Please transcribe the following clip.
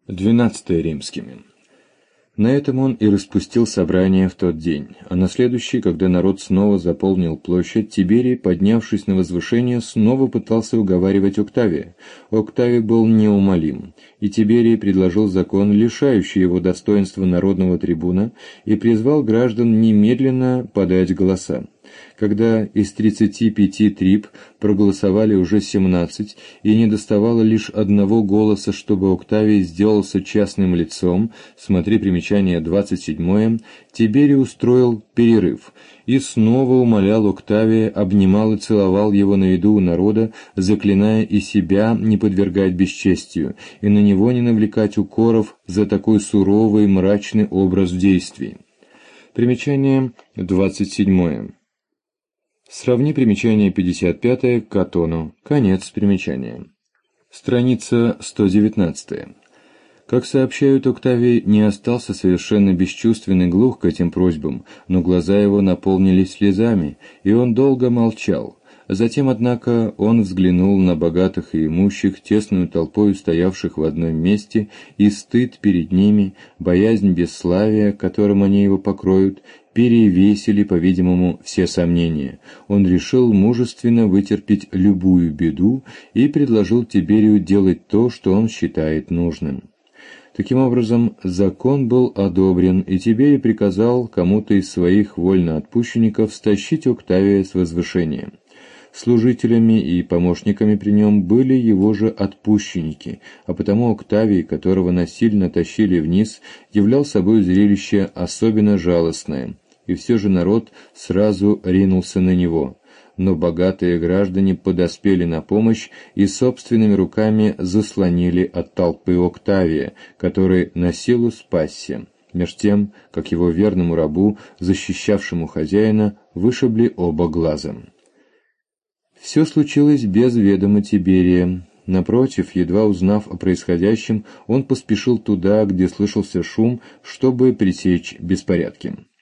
12 римскими. На этом он и распустил собрание в тот день, а на следующий, когда народ снова заполнил площадь, Тиберий, поднявшись на возвышение, снова пытался уговаривать Октавия. Октавий был неумолим, и Тиберий предложил закон, лишающий его достоинства народного трибуна, и призвал граждан немедленно подать голоса. Когда из 35 триб проголосовали уже 17, и недоставало лишь одного голоса, чтобы Октавий сделался частным лицом, смотри примечание 27, Тиберий устроил перерыв и снова умолял Октавия, обнимал и целовал его на виду у народа, заклиная и себя не подвергать бесчестию, и на него не навлекать укоров за такой суровый мрачный образ действий. Примечание 27. Сравни примечание 55 к Катону. Конец примечания. Страница 119. Как сообщают, Октавий не остался совершенно бесчувствен и глух к этим просьбам, но глаза его наполнились слезами, и он долго молчал. Затем, однако, он взглянул на богатых и имущих, тесную толпою стоявших в одном месте, и стыд перед ними, боязнь бесславия, которым они его покроют, перевесили, по-видимому, все сомнения. Он решил мужественно вытерпеть любую беду и предложил Тиберию делать то, что он считает нужным. Таким образом, закон был одобрен, и Тиберий приказал кому-то из своих вольноотпущенников стащить Октавия с возвышения. Служителями и помощниками при нем были его же отпущенники, а потому Октавий, которого насильно тащили вниз, являл собой зрелище особенно жалостное, и все же народ сразу ринулся на него. Но богатые граждане подоспели на помощь и собственными руками заслонили от толпы Октавия, который насилу спасся, меж тем, как его верному рабу, защищавшему хозяина, вышибли оба глаза. Все случилось без ведома Тиберия. Напротив, едва узнав о происходящем, он поспешил туда, где слышался шум, чтобы пресечь беспорядки.